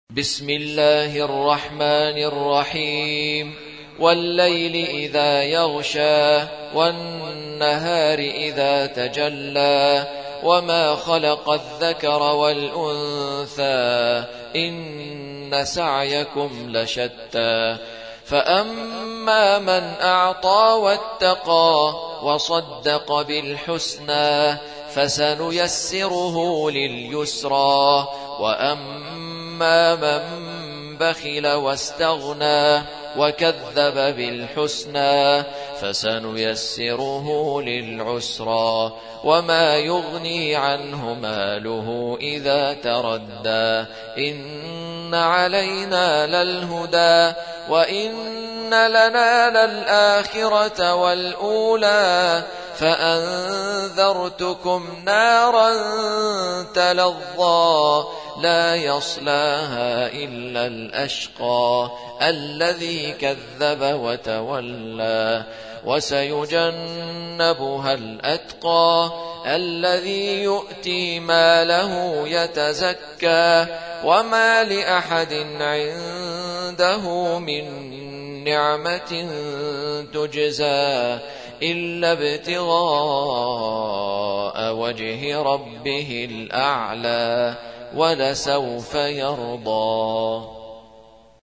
بسم الله الرحمن الرحيم والليل إذا يغشى والنهار إذا تجلى وما خلق الذكر والأنثى إن سعيكم لشتى فأما من أعطى واتقى وصدق بالحسنى فسنيسره لليسرى وأما من بخل واستغنى وكذب بالحسنى فسنيسره للعسرى وما يغني عنه ماله إذا تردى إن علينا للهدى وإن لنا للآخرة والأولى فأنذرتكم نارا تلظى لا يصلاها إلا الأشقى الذي كذب وتولى وسيجنبها الأتقى الذي يؤتي ماله يتزكى وما لأحد عنده من نعمة تجزى إلا ابتغاء وجه ربه الأعلى ولسوف يرضى.